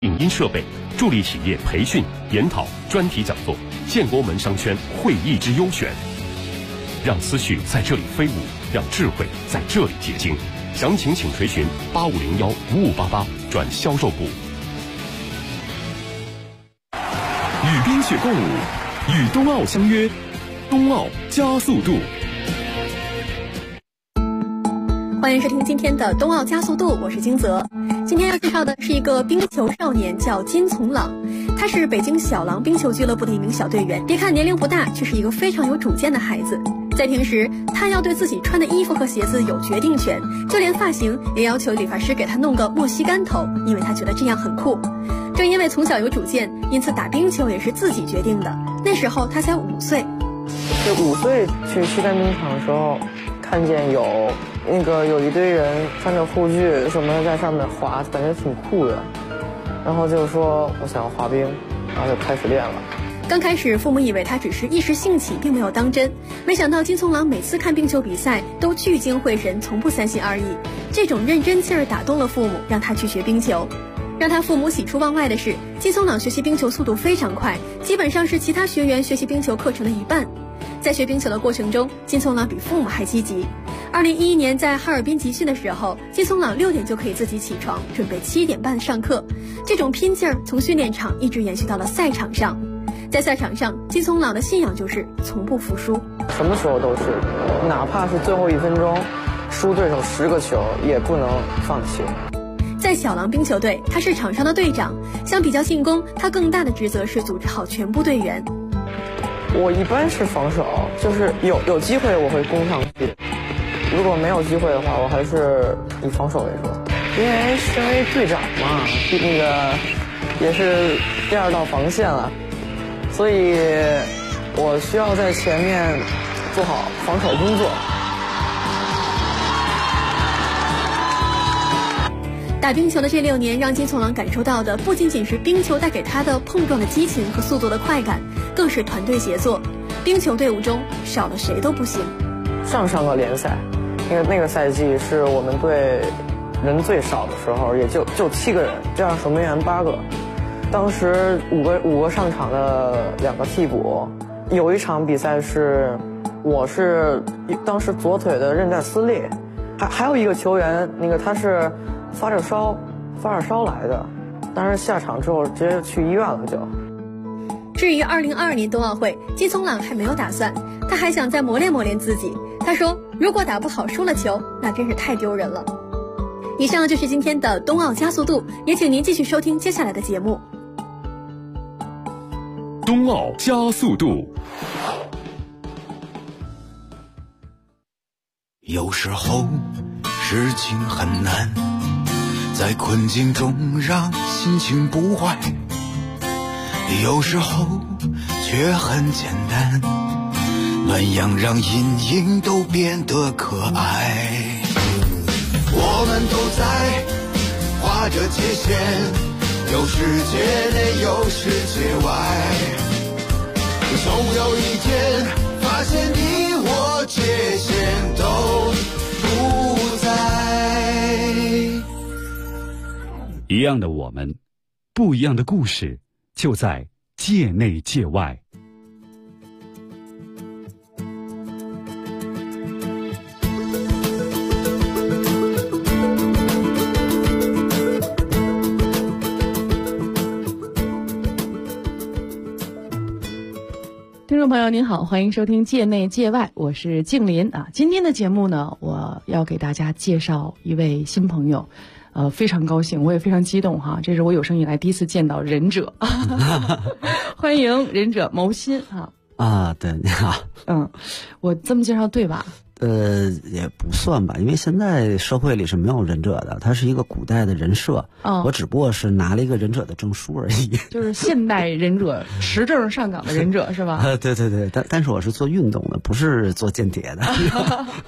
影音设备，助力企业培训、研讨、专题讲座，建国门商圈会议之优选。让思绪在这里飞舞，让智慧在这里结晶。详情请垂询8501-5588转销售部。 与冰雪共舞，与冬奥相约，冬奥加速度。 欢迎收听今天的冬奥加速度，我是金泽。今天要介绍的是一个冰球少年，叫金从朗。他是北京小狼冰球俱乐部的一名小队员。别看年龄不大，却是一个非常有主见的孩子。在平时，他要对自己穿的衣服和鞋子有决定权，就连发型也要求理发师给他弄个莫西干头，因为他觉得这样很酷。正因为从小有主见，因此打冰球也是自己决定的。那时候他才5岁。 就5岁去西单冰场的时候，看见有一堆人穿着护具什么的在上面滑，感觉挺酷的。然后就说我想要滑冰，然后就开始练了。 刚开始父母以为他只是一时兴起，并没有当真。没想到金从朗每次看冰球比赛都聚精会神，从不三心二意。这种认真劲儿打动了父母，让他去学冰球。让他父母喜出望外的是，金从朗学习冰球速度非常快，基本上是其他学员学习冰球课程的一半。在学冰球的过程中，金从朗比父母还积极。2011年在哈尔滨集训的时候，金从朗6点就可以自己起床，准备7点半上课。这种拼劲儿从训练场一直延续到了赛场上。在赛场上，金从朗的信仰就是从不服输， 什么时候都是，哪怕是最后1分钟输对手10个球也不能放弃。 在小狼冰球队，他是场上的队长，相比较进攻，他更大的职责是组织好全部队员。 我一般是防守，就是有机会我会攻上去，如果没有机会的话，我还是以防守为主。因为身为队长嘛，也是第2道防线了，所以我需要在前面做好防守工作。 打冰球的这6年，让金从朗感受到的不仅仅是冰球带给他的碰撞的激情和速度的快感，更是团队协作。冰球队伍中少了谁都不行。 上个联赛，那个赛季是我们队人最少的时候，也就7个人，这样守门员8个。当时五个上场的2个替补，有一场比赛是我是当时左腿的韧带撕裂，还有一个球员，他是发着烧来的，但是下场之后直接去医院了就。 至于2022年冬奥会，金从朗还没有打算，他还想再磨练自己。他说，如果打不好输了球，那真是太丢人了。以上就是今天的冬奥加速度，也请您继续收听接下来的节目。 冬奥加速度。 有时候事情很难，在困境中让心情不坏，有时候却很简单，暖阳让阴影都变得可爱。我们都在划着界限，有世界内有世界外，总有一天发现你我界限都不在。 一样的我们，不一样的故事，就在界内界外。 听众朋友您好，欢迎收听界内界外，我是静林啊。今天的节目呢，我要给大家介绍一位新朋友，非常高兴，我也非常激动哈，这是我有生以来第一次见到忍者，欢迎忍者牟新哈。 啊，对，你好。 我这么介绍对吧？ 也不算吧，因为现在社会里是没有忍者的，它是一个古代的人设。我只不过是拿了一个忍者的证书而已。 就是现代忍者，持证上岗的忍者是吧？ 对，但是我是做运动的，不是做间谍的。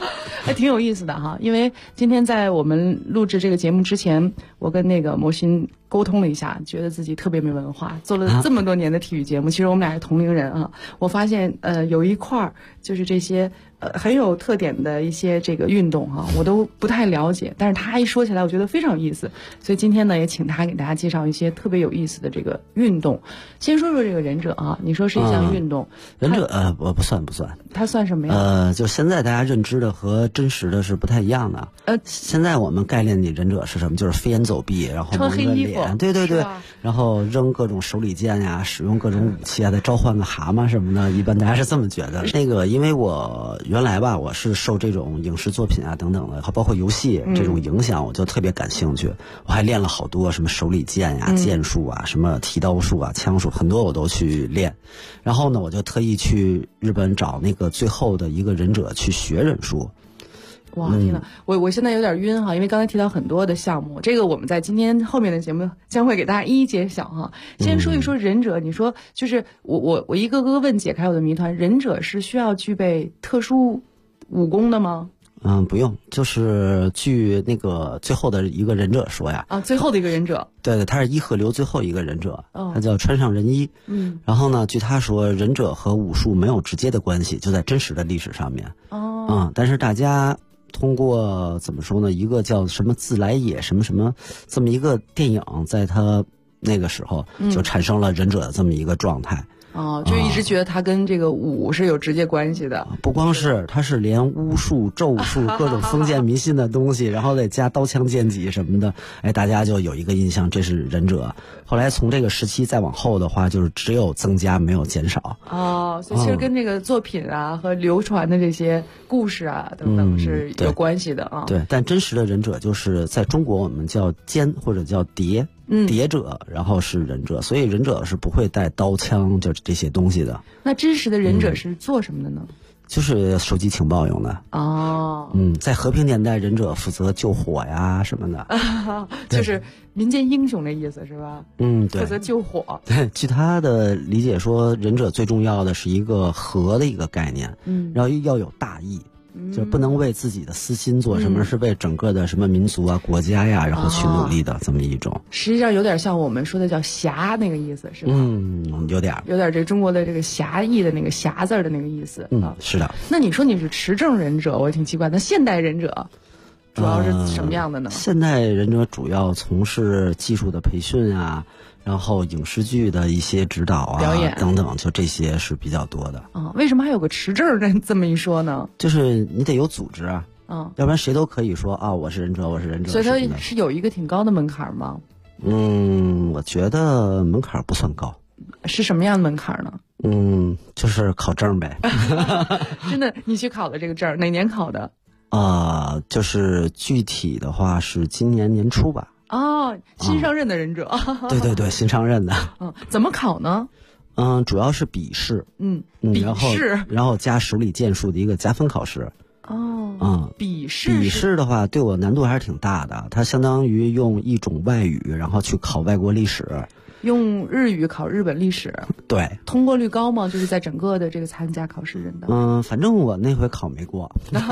还挺有意思的哈。因为今天在我们录制这个节目之前，我跟那个魔心沟通了一下，觉得自己特别没文化，做了这么多年的体育节目，其实我们俩是同龄人啊。我发现有一块就是这些很有特点的一些这个运动哈，我都不太了解，但是他一说起来，我觉得非常有意思。所以今天呢，也请他给大家介绍一些特别有意思的这个运动。先说说这个忍者啊，你说是一项运动， 忍者不算， 它算什么呀？ 就现在大家认知的和真实的是不太一样的。现在我们概念里忍者是什么？就是飞檐走壁，然后穿黑衣服， 对，然后扔各种手里剑呀，使用各种武器啊，再召唤个蛤蟆什么的，一般大家是这么觉得。那个，因为我原来吧，我是受这种影视作品啊等等的，包括游戏这种影响，我就特别感兴趣。我还练了好多什么手里剑呀、剑术啊、什么剃刀术啊、枪术，很多我都去练。然后呢，我就特意去日本找那个最后的一个忍者去学忍术。 哇，天哪！我现在有点晕哈，因为刚才提到很多的项目，这个我们在今天后面的节目将会给大家一一揭晓哈。先说一说忍者，你说就是我一个个问解开我的谜团，忍者是需要具备特殊武功的吗？ 不用，就是据那个最后的一个忍者说呀， 最后的一个忍者， 对，他是伊贺流最后一个忍者，他叫川上仁一。然后呢，据他说，忍者和武术没有直接的关系，就在真实的历史上面。但是大家通过怎么说呢？一个叫什么自来也什么什么这么一个电影，在他那个时候就产生了忍者的这么一个状态。 就一直觉得它跟这个武是有直接关系的。 不光是，它是连巫术、咒术各种封建迷信的东西，然后再加刀枪剑戟什么的，大家就有一个印象，这是忍者。后来从这个时期再往后的话，就是只有增加没有减少。 所以其实跟这个作品啊和流传的这些故事啊等等是有关系的啊。 对，但真实的忍者就是在中国我们叫奸或者叫谍。谍者，然后是忍者，所以忍者是不会带刀枪就这些东西的。 那真实的忍者是做什么的呢？ 就是收集情报用的。在和平年代，忍者负责救火呀什么的， 就是民间英雄的意思是吧？ 对， 负责救火。 对，据他的理解说，忍者最重要的是一个和的一个概念，然后要有大义。就是不能为自己的私心做什么，是为整个的什么民族啊、国家呀，然后去努力的这么一种。 实际上有点像我们说的叫侠那个意思，是吧？ 有点这中国的这个侠义的那个侠字的那个意思。 是的。 那你说你是持证忍者，我也挺奇怪。那现代忍者主要是什么样的呢？ 现代忍者主要从事技术的培训啊，然后影视剧的一些指导啊、表演等等，就这些是比较多的。 为什么还有个持证这么一说呢？ 就是你得有组织啊，要不然谁都可以说我是忍者，我是忍者。 所以它是有一个挺高的门槛吗？ 我觉得门槛不算高。 是什么样的门槛呢？ 就是考证呗。 真的，你去考的这个证哪年考的？ 就是具体的话是今年年初吧。 新上任的忍者。 对，新上任的。 怎么考呢？ 主要是笔试。 笔试， 然后加手里剑术的一个加分考试。 笔试的话对我难度还是挺大的，它相当于用一种外语，然后去考外国历史。 用日语考日本历史。 对。 通过率高吗？就是在整个的这个参加考试人的。 反正我那回考没过。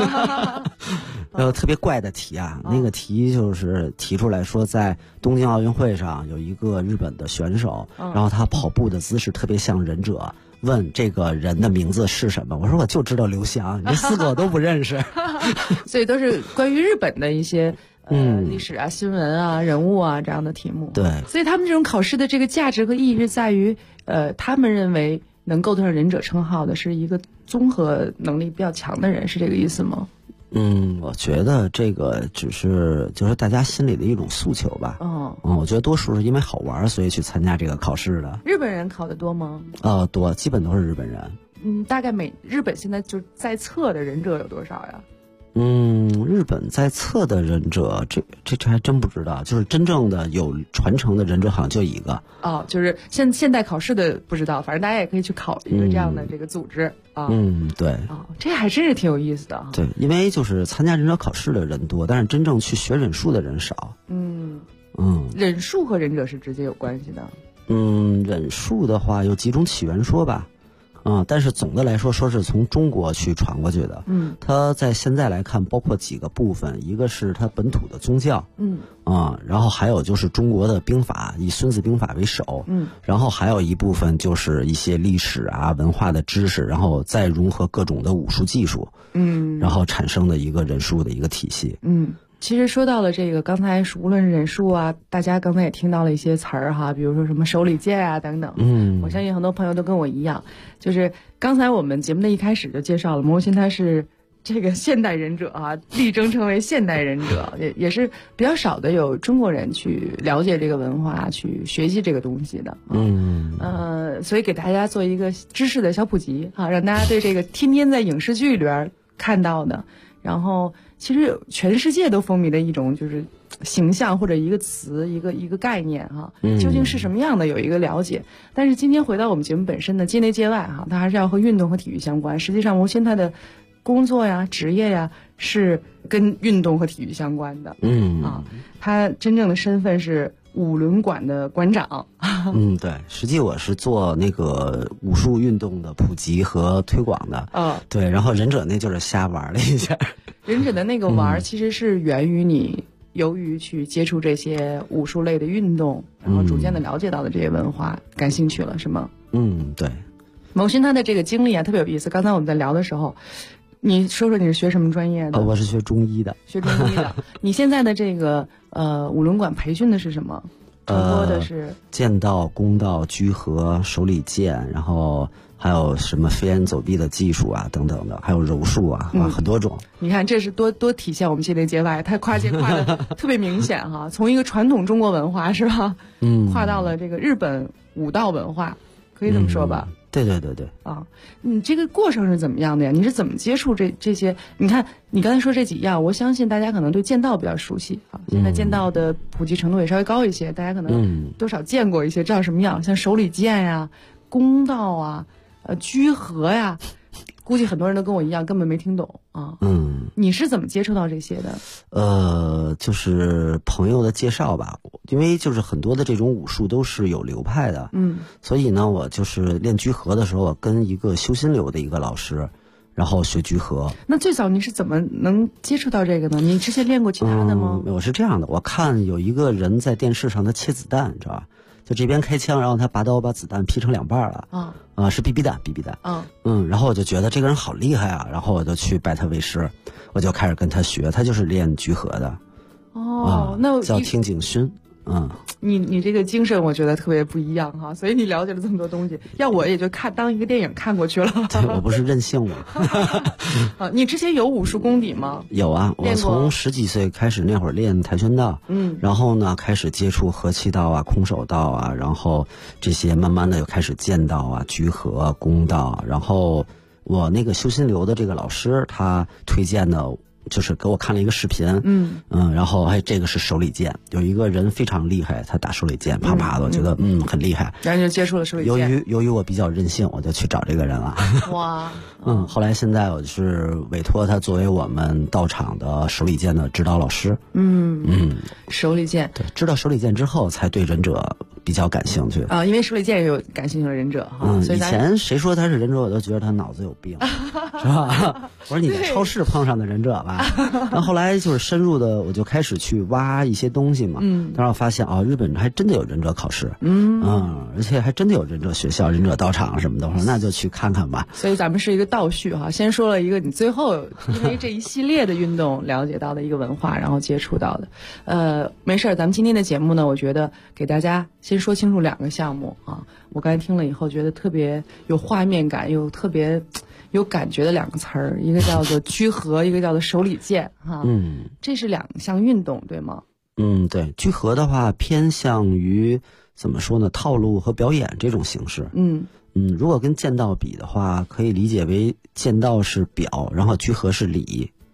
特别怪的题啊，那个题就是提出来说，在东京奥运会上有一个日本的选手，然后他跑步的姿势特别像忍者，问这个人的名字是什么？我说我就知道刘翔，你这4个我都不认识。 所以都是关于日本的一些历史啊、新闻啊、人物啊这样的题目。 对， 所以他们这种考试的这个价值和意义是在于，他们认为能够得上忍者称号的是一个综合能力比较强的人，是这个意思吗？ 我觉得这个就是大家心里的一种诉求吧。我觉得多数是因为好玩，所以去参加这个考试的。 日本人考得多吗？ 多，基本都是日本人。 大概日本现在就在册的忍者有多少呀？ 日本在册的忍者，这还真不知道。就是真正的有传承的忍者好像就一个。 就是现代考试的不知道，反正大家也可以去考一个这样的这个组织啊。 对。 这还真是挺有意思的。 对，因为就是参加忍者考试的人多，但是真正去学忍术的人少。 忍术和忍者是直接有关系的。 忍术的话有几种起源说吧。 但是总的来说是从中国去传过去的。它在现在来看包括几个部分，一个是它本土的宗教，然后还有就是中国的兵法，以孙子兵法为首，然后还有一部分就是一些历史啊文化的知识，然后再融合各种的武术技术，然后产生的一个忍术的一个体系。 其实说到了这个，刚才无论是忍术啊，大家刚才也听到了一些词儿哈，比如说什么手里剑啊等等。我相信很多朋友都跟我一样，就是刚才我们节目的一开始就介绍了魔心他是这个现代忍者啊，力争成为现代忍者，也是比较少的有中国人去了解这个文化，去学习这个东西的。所以给大家做一个知识的小普及啊，让大家对这个天天在影视剧里边看到的，然后其实全世界都风靡的一种就是形象或者一个词一个概念哈，究竟是什么样的有一个了解。但是今天回到我们节目本身的界内界外哈，它还是要和运动和体育相关。实际上魔心他的工作呀职业呀是跟运动和体育相关的。他真正的身份是五轮馆的馆长。 对，实际我是做那个武术运动的普及和推广的。对，然后忍者那就是瞎玩了一下。 忍者的那个玩其实是源于你由于去接触这些武术类的运动，然后逐渐的了解到的这些文化，感兴趣了是吗？ 对。 某心他的这个经历啊特别有意思。刚才我们在聊的时候，你说说你是学什么专业的？ 我是学中医的。 学中医的。你现在的这个五轮馆培训的是什么？传播的是剑道、弓道、居合、手里剑，然后还有什么飞檐走壁的技术啊等等的，还有柔术啊，很多种。 你看这是多体现我们界内界外，它跨界跨的特别明显哈。从一个传统中国文化是吧，跨到了这个日本武道文化，可以这么说吧？ 对啊，你这个过程是怎么样的呀？你是怎么接触这些？你看你刚才说这几样，我相信大家可能对剑道比较熟悉啊。现在剑道的普及程度也稍微高一些，大家可能多少见过一些，知道什么样，像手里剑呀、弓道啊、居合呀，估计很多人都跟我一样根本没听懂啊。你是怎么接触到这些的？ 就是朋友的介绍吧，因为就是很多的这种武术都是有流派的，所以呢，我就是练居合的时候，我跟一个修心流的一个老师，然后学居合。 那最早你是怎么能接触到这个呢？你之前练过其他的吗？ 我是这样的，我看有一个人在电视上他切子弹，你知道吧？就这边开枪，然后他拔刀把子弹劈成2半了。是 BB 弹。然后我就觉得这个人好厉害啊，然后我就去拜他为师，我就开始跟他学，他就是练居合的。那叫听景勋。 你这个精神我觉得特别不一样哈，所以你了解了这么多东西，要我也就当一个电影看过去了。 对，我不是任性吗？ 你之前有武术功底吗？ 有啊，我从10几岁开始那会儿练跆拳道，然后呢开始接触合气道啊、空手道啊，然后这些慢慢的又开始剑道啊、居合、弓道，然后我那个修心流的这个老师他推荐的。就是给我看了一个视频，然后这个是手里剑，有一个人非常厉害，他打手里剑啪啪的，我觉得很厉害， 然后就接触了手里剑。 由于我比较任性，我就去找这个人了。 哇， 后来现在我是委托他作为我们道场的手里剑的指导老师。 手里剑， 对，知道手里剑之后才对忍者比较感兴趣啊，因为手里剑也有感兴趣的忍者哈。 以前谁说他是忍者，我都觉得他脑子有病，是吧？我说你在超市碰上的忍者吧。然后后来就是深入的，我就开始去挖一些东西嘛。然后发现日本还真的有忍者考试，而且还真的有忍者学校、忍者道场什么的。我说那就去看看吧。 所以咱们是一个倒叙哈，先说了一个你最后因为这一系列的运动了解到的一个文化，然后接触到的。没事，咱们今天的节目呢，我觉得给大家先说清楚2个项目啊。我刚才听了以后觉得特别有画面感，又特别有感觉的2个词儿，一个叫做居合，一个叫做手里剑哈。这是2项运动对吗？ 对，居合的话偏向于怎么说呢，套路和表演这种形式。如果跟剑道比的话，可以理解为剑道是表，然后居合是礼。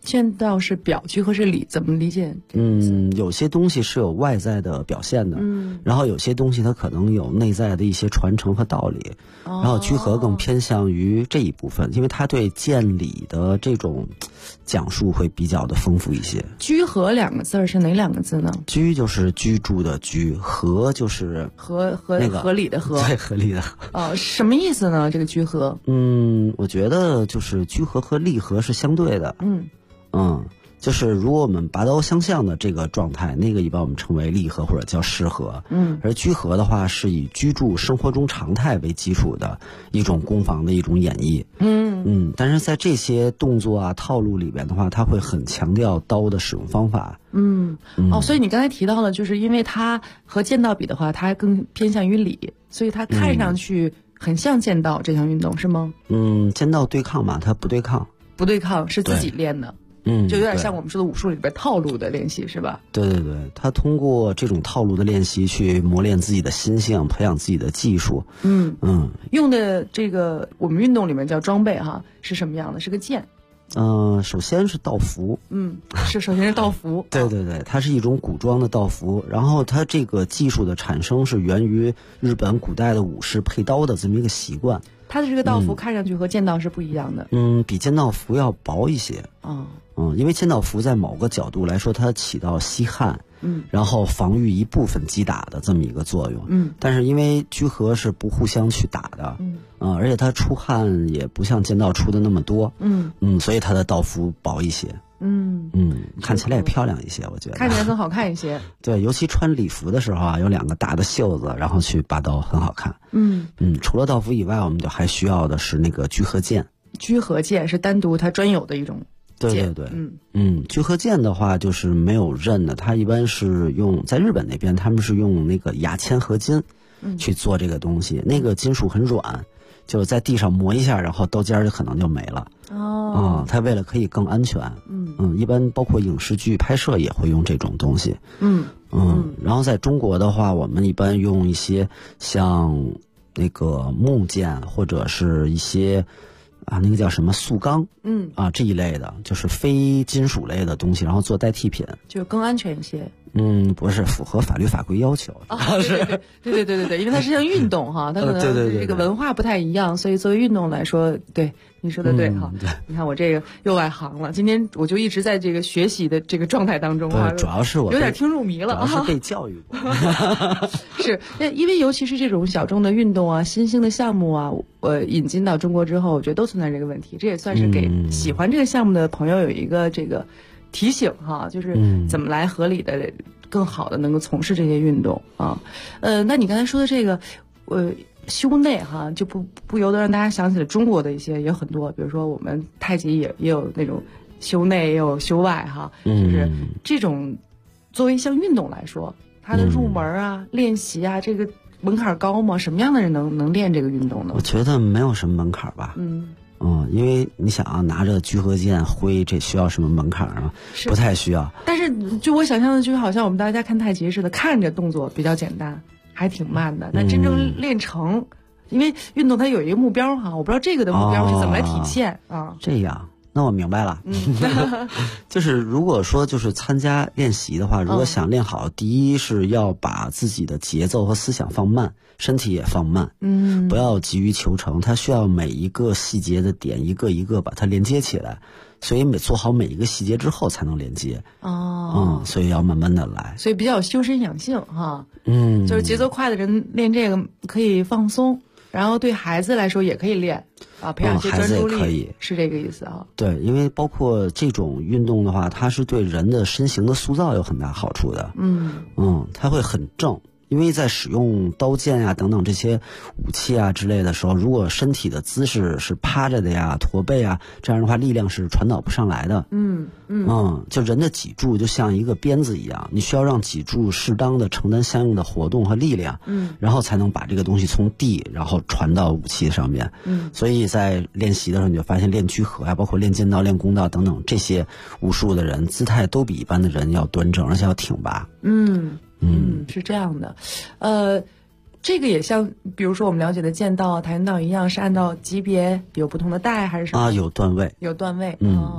剑道是表，居合是里，怎么理解？ 有些东西是有外在的表现的，然后有些东西它可能有内在的一些传承和道理，然后居合更偏向于这一部分，因为它对剑理的这种讲述会比较的丰富一些。 居合两个字是哪两个字呢？ 居就是居住的居，合就是那个合理的合， 对，合理的合。 哦，什么意思呢？这个居合？ 我觉得就是居合和利合是相对的。就是如果我们拔刀相向的这个状态，那个一般我们称为利合或者叫失合。而居合的话是以居住生活中常态为基础的一种攻防的一种演绎。但是在这些动作啊套路里边的话，它会很强调刀的使用方法。 所以你刚才提到了，就是因为它和剑道比的话，它更偏向于理，所以它看上去很像剑道这项运动，是吗？ 剑道对抗嘛，它不对抗， 不对抗是自己练的。就有点像我们说的武术里边套路的练习，是吧？ 对，他通过这种套路的练习去磨练自己的心性，培养自己的技术。 用的这个我们运动里面叫装备哈，是什么样的？是个剑。 首先是道服。 首先是道服。 对，它是一种古装的道服，然后它这个技术的产生是源于日本古代的武士配刀的这么一个习惯。 它的这个道服看上去和剑道是不一样的。 比剑道服要薄一些。因为剑道服在某个角度来说，它起到吸汗，然后防御一部分击打的这么一个作用。但是因为居合是不互相去打的，而且它出汗也不像剑道出的那么多，所以它的道服薄一些。看起来也漂亮一些，我觉得看起来更好看一些。 对，尤其穿礼服的时候啊，有2个大的袖子，然后去拔刀很好看。除了道服以外，我们就还需要的是那个居合剑。 居合剑是单独它专有的一种。 对，居合剑的话就是没有刃的，它一般是用在日本那边他们是用那个牙签合金去做这个东西，那个金属很软，就在地上磨一下，然后刀尖就可能就没了。它为了可以更安全，一般包括影视剧拍摄也会用这种东西。然后在中国的话，我们一般用一些像那个木剑或者是一些那个叫什么塑钢，这一类的，就是非金属类的东西，然后做代替品， 就更安全一些。 不是符合法律法规要求。 对，因为它是项运动哈，它可能这个文化不太一样，所以作为运动来说，对你说的对哈。你看我这个又外行了，今天我就一直在这个学习的这个状态当中啊， 主要是我有点听入迷了， 主要是被教育过。 是，因为尤其是这种小众的运动啊、新兴的项目啊，引进到中国之后，我觉得都存在这个问题，这也算是给喜欢这个项目的朋友有一个这个提醒哈，就是怎么来合理的、更好的能够从事这些运动啊。那你刚才说的这个，修内哈，就不由得让大家想起了中国的一些也有很多，比如说我们太极也有那种修内，也有修外哈，就是这种作为一项运动来说，它的入门啊、练习啊，这个门槛高吗？什么样的人能练这个运动呢？ 我觉得没有什么门槛吧。因为你想啊，拿着居合剑挥，这需要什么门槛啊？不太需要。 但是就我想象的，就好像我们大家看太极似的，看着动作比较简单，还挺慢的。但真正练成，因为运动它有一个目标哈，我不知道这个的目标是怎么来体现啊？ 这样。那我明白了，就是如果说就是参加练习的话，如果想练好，第一是要把自己的节奏和思想放慢，身体也放慢，不要急于求成，它需要每一个细节的点一个一个把它连接起来，所以做好每一个细节之后才能连接。所以要慢慢的来， 所以比较修身养性哈。就是节奏快的人练这个可以放松。然后对孩子来说也可以练啊，培养一些专注力， 孩子也可以， 是这个意思啊。 对，因为包括这种运动的话，它是对人的身形的塑造有很大好处的。它会很正。因为在使用刀剑呀等等这些武器啊之类的时候，如果身体的姿势是趴着的呀、驼背啊，这样的话力量是传导不上来的。就人的脊柱就像一个鞭子一样，你需要让脊柱适当的承担相应的活动和力量，然后才能把这个东西从地然后传到武器上面。所以在练习的时候，你就发现练居合啊，包括练剑道、练弓道等等这些武术的人，姿态都比一般的人要端正，而且要挺拔。 是这样的，这个也像，比如说我们了解的剑道、跆拳道一样，是按照级别有不同的带还是什么？ 有段位， 有段位。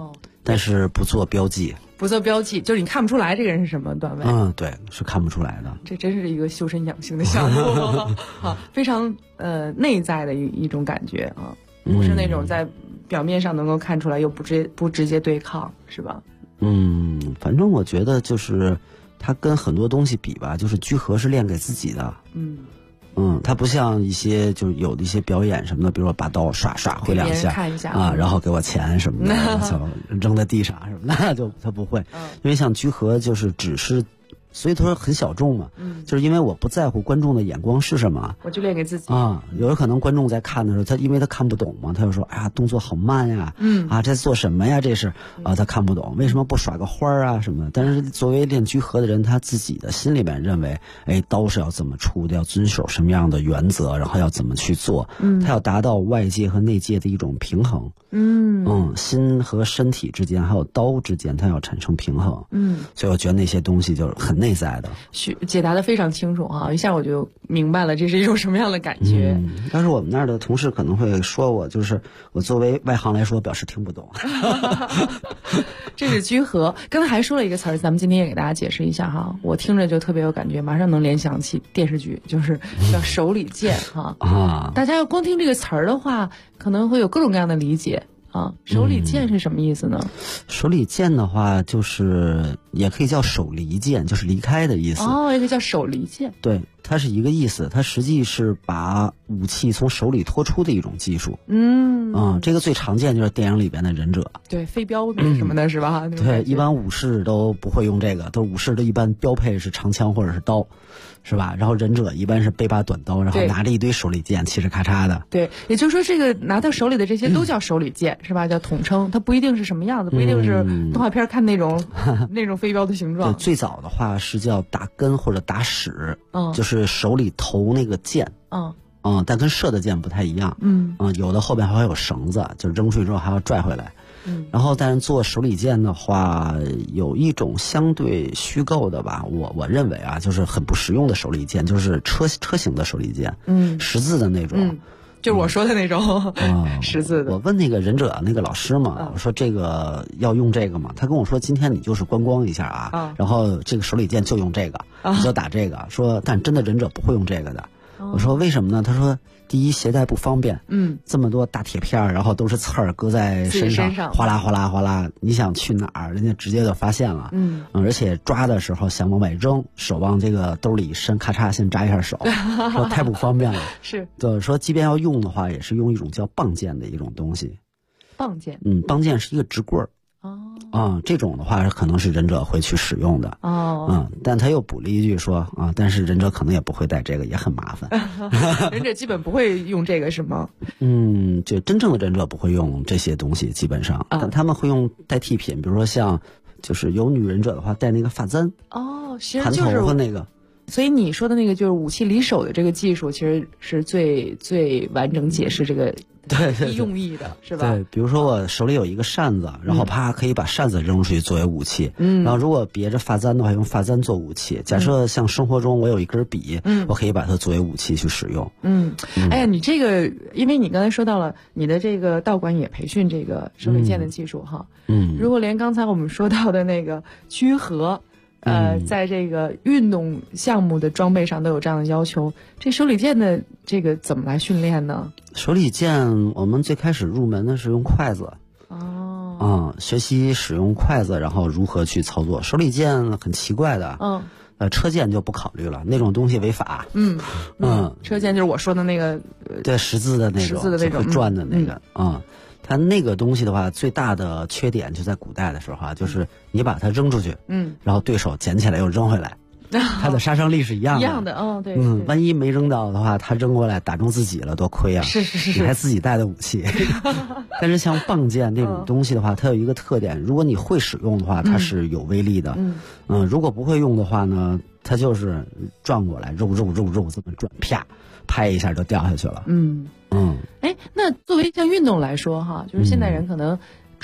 但是不做标记。 不做标记，就是你看不出来这个人是什么段位。 对，是看不出来的。 这真是一个修身养性的项目啊，非常内在的一种感觉啊，不是那种在表面上能够看出来又不直接对抗，是吧？ 反正我觉得就是它跟很多东西比吧，就是居合是练给自己的。它不像一些就是有的一些表演什么的，比如说把刀刷挥两下， 看一下然后给我钱什么的，扔在地上什么的，就他不会，因为像居合就是只是。所以他说很小众嘛，就是因为我不在乎观众的眼光是什么， 我就练给自己有的可能观众在看的时候，因为他看不懂嘛，他就说哎呀动作好慢呀，这做什么呀？这是他看不懂，为什么不耍个花啊什么的？但是作为练居合的人，他自己的心里面认为，刀是要怎么出的，要遵守什么样的原则，然后要怎么去做，他要达到外界和内界的一种平衡，心和身体之间还有刀之间，它要产生平衡，所以我觉得那些东西就是很内在的。 解答的非常清楚啊，一下我就明白了这是一种什么样的感觉。 但是我们那儿的同事可能会说我，就是我作为外行来说表示听不懂。 这是居合，刚才还说了一个词儿，咱们今天也给大家解释一下哈，我听着就特别有感觉，马上能联想起电视剧，就是叫手里剑哈。大家要光听这个词儿的话，可能会有各种各样的理解。手里剑是什么意思呢？ 手里剑的话，就是也可以叫手离剑，就是离开的意思。 也可以叫手离剑。对， 它是一个意思，它实际是把武器从手里拖出的一种技术。这个最常见就是电影里边的忍者， 对，飞镖什么的是吧？ 对，一般武士都不会用这个，都武士的一般标配是长枪或者是刀。是吧？然后忍者一般是背把短刀，然后拿着一堆手里剑，嘁哧咔嚓的。 对，也就是说，这个拿到手里的这些都叫手里剑，是吧？叫统称，它不一定是什么样子，不一定是动画片看那种那种飞镖的形状。 最早的话是叫打根或者打矢，就是手里投那个剑。但跟射的箭不太一样。有的后边还会有绳子，就扔出去之后还要拽回来。然后但是做手里剑的话，有一种相对虚构的吧，我认为啊，就是很不实用的手里剑，就是车型的手里剑，十字的那种。 就是我说的那种十字的。 我问那个忍者那个老师嘛，我说这个要用这个吗？他跟我说今天你就是观光一下啊，然后这个手里剑就用这个，你就打这个。说但真的忍者不会用这个的。我说为什么呢？他说第一携带不方便，这么多大铁片，然后都是刺儿搁在身上，哗啦哗啦哗啦，你想去哪儿，人家直接就发现了。而且抓的时候想往外扔，手往这个兜里一伸，咔嚓先扎一下手，说太不方便了。 是， 对，说即便要用的话，也是用一种叫棒剑的一种东西。 棒剑， 棒剑是一个直棍儿。这种的话可能是忍者会去使用的。但他又补了一句说但是忍者可能也不会带这个，也很麻烦。 忍者基本不会用这个是吗？ 就真正的忍者不会用这些东西，基本上，但他们会用代替品，比如说像就是有女忍者的话带那个发簪。 其实就是头发那个。 所以你说的那个就是武器离手的这个技术，其实是最完整解释这个用意的，是吧？ 对，比如说我手里有一个扇子，然后啪可以把扇子扔出去作为武器。然后如果别着发簪的话，用发簪做武器。假设像生活中我有一根笔，我可以把它作为武器去使用。 哎呀，你这个，因为你刚才说到了你的这个道馆也培训这个手里剑的技术哈。如果连刚才我们说到的那个居合。在这个运动项目的装备上都有这样的要求，这手里剑的这个怎么来训练呢？ 手里剑我们最开始入门的是用筷子。学习使用筷子，然后如何去操作。手里剑很奇怪的。车剑就不考虑了，那种东西违法。 车剑就是我说的那个， 对，十字的那种，会转的那个。它那个东西的话，最大的缺点就在古代的时候就是你把它扔出去，然后对手捡起来又扔回来，它的杀伤力是一样的。 一样的，对。 万一没扔到的话，他扔过来打中自己了，多亏啊！ 是， 你还自己带的武器。但是像棒剑那种东西的话，它有一个特点，如果你会使用的话，它是有威力的。如果不会用的话呢，它就是转过来，肉这么转，啪，拍一下就掉下去了。 那作为像运动来说哈，就是现代人可能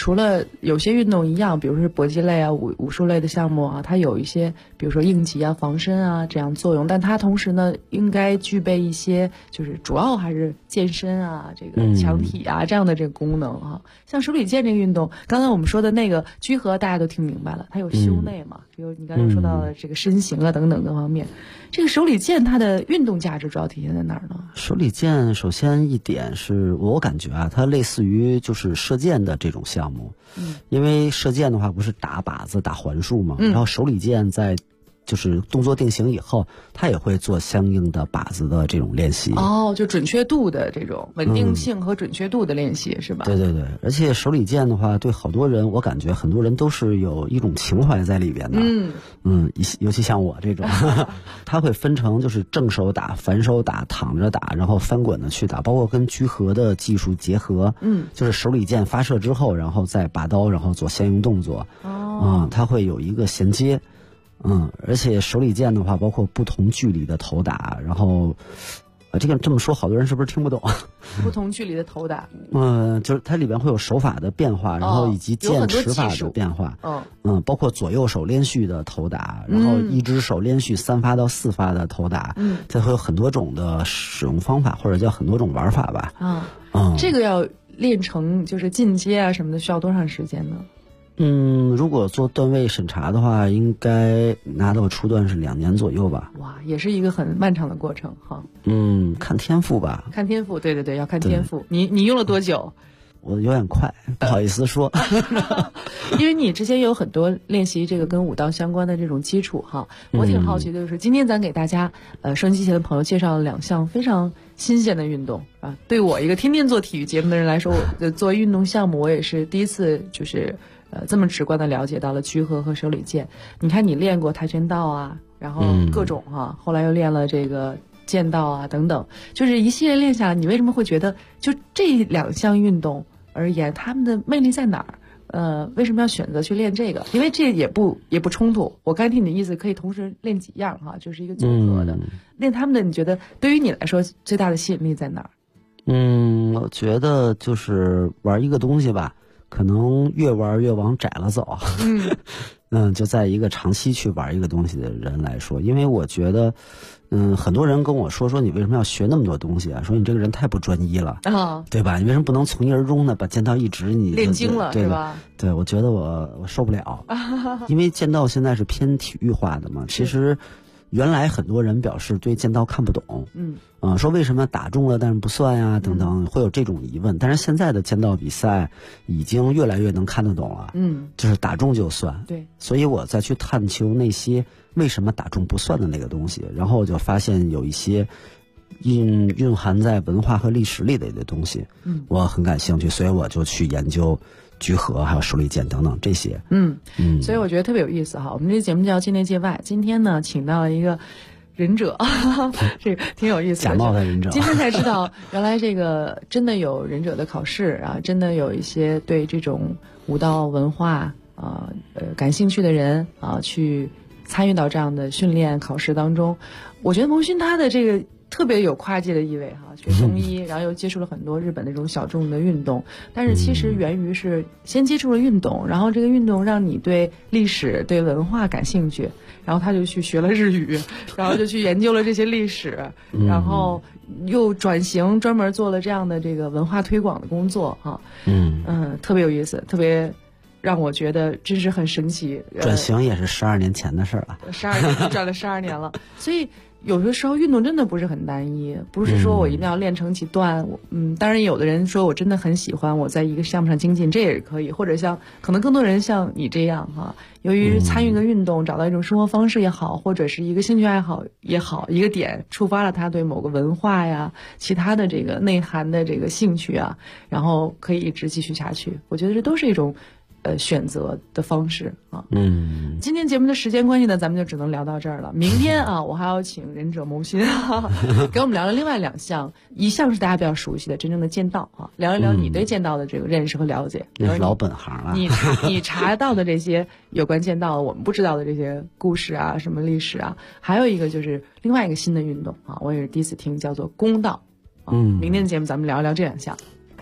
除了有些运动一样，比如说搏击类啊、武术类的项目啊，它有一些比如说应急啊、防身啊这样作用，但它同时呢应该具备一些就是主要还是健身啊、这个强体啊这样的这个功能啊。像手里剑这个运动，刚才我们说的那个居合大家都听明白了，它有修内嘛，比如你刚才说到的这个身形啊等等各方面。这个手里剑它的运动价值主要体现在哪儿呢？ 手里剑首先一点是我感觉啊，它类似于就是射箭的这种项目，因为射箭的话不是打靶子打环数嘛，然后手里剑在就是动作定型以后，它也会做相应的靶子的这种练习。 哦，就准确度的这种稳定性和准确度的练习，是吧？ 对对对，而且手里剑的话，对好多人，我感觉很多人都是有一种情怀在里边的。尤其像我这种，它会分成就是正手打、反手打、躺着打，然后翻滚的去打，包括跟居合的技术结合。就是手里剑发射之后，然后再拔刀，然后做相应动作。它会有一个衔接。而且手里剑的话，包括不同距离的投打，然后，这个这么说，好多人是不是听不懂？ 不同距离的投打， 就是它里边会有手法的变化，然后以及剑持法的变化，包括左右手连续的投打，然后一只手连续3发到4发的投打，它会有很多种的使用方法，或者叫很多种玩法吧。 这个要练成就是进阶啊什么的，需要多长时间呢？ 如果做段位审查的话，应该拿到初段是2年左右吧。 哇，也是一个很漫长的过程哈。 看天赋吧。 看天赋，对对对，要看天赋。你用了多久？ 我有点快，不好意思说。 因为你之前有很多练习这个跟武道相关的这种基础哈。我挺好奇的就是今天咱给大家收音机前的朋友介绍了2项非常新鲜的运动啊。对我一个天天做体育节目的人来说，作为运动项目，我也是第一次就是这么直观的了解到了居合和手里剑。你看你练过跆拳道啊，然后各种后来又练了这个剑道啊等等，就是一系列练下来，你为什么会觉得就这2项运动而言，他们的魅力在哪儿？为什么要选择去练这个？因为这也不冲突。我刚才听你的意思，可以同时练几样哈，就是一个综合的。练他们的，你觉得对于你来说最大的吸引力在哪儿？ 我觉得就是玩一个东西吧，可能越玩越往窄了走。就在一个长期去玩一个东西的人来说，因为我觉得很多人跟我说你为什么要学那么多东西啊？说你这个人太不专一了，对吧？你为什么不能从一而终呢？把剑道一直你练精了，是吧？ 对，我觉得我受不了，因为剑道现在是偏体育化的嘛。其实原来很多人表示对剑道看不懂，说为什么打中了但是不算呀，等等，会有这种疑问。但是现在的剑道比赛已经越来越能看得懂了，就是打中就算。对，所以我再去探求那些为什么打中不算的那个东西，然后我就发现有一些蕴含在文化和历史里的东西，我很感兴趣，所以我就去研究居合还有手里剑等等这些。 所以我觉得特别有意思哈。我们这个节目叫界内界外，今天呢请到了一个忍者，这个挺有意思的。 假冒的忍者。 今天才知道，原来这个真的有忍者的考试啊，真的有一些对这种武道文化感兴趣的人啊，去参与到这样的训练考试当中。我觉得蒙勋他的这个特别有跨界的意味哈，学中医，然后又接触了很多日本的这种小众的运动，但是其实源于是先接触了运动，然后这个运动让你对历史、对文化感兴趣，然后他就去学了日语，然后就去研究了这些历史，然后又转型专门做了这样的这个文化推广的工作哈。特别有意思，特别让我觉得真是很神奇。 转型也是12年前的事儿了 ，12年转了12年了，所以有的时候运动真的不是很单一，不是说我一定要练成几段。当然有的人说我真的很喜欢我在一个项目上精进，这也是可以，或者像可能更多人像你这样哈，由于参与一个运动，找到一种生活方式也好，或者是一个兴趣爱好也好，一个点触发了他对某个文化呀、其他的这个内涵的这个兴趣啊，然后可以一直继续下去。我觉得这都是一种选择的方式啊。今天节目的时间关系呢，咱们就只能聊到这儿了。明天啊，我还要请忍者谋心给我们聊聊另外2项，一项是大家比较熟悉的真正的剑道啊，聊一聊你对剑道的这个认识和了解。 那是老本行了。 你查到的这些有关剑道我们不知道的这些故事啊，什么历史啊，还有一个就是另外一个新的运动啊，我也是第一次听，叫做弓道。明天的节目咱们聊一聊这2项。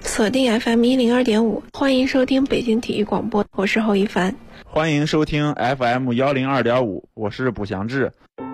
锁定 FM102.5，欢迎收听北京体育广播，我是侯一凡。 欢迎收听 FM102.5，我是卜祥志。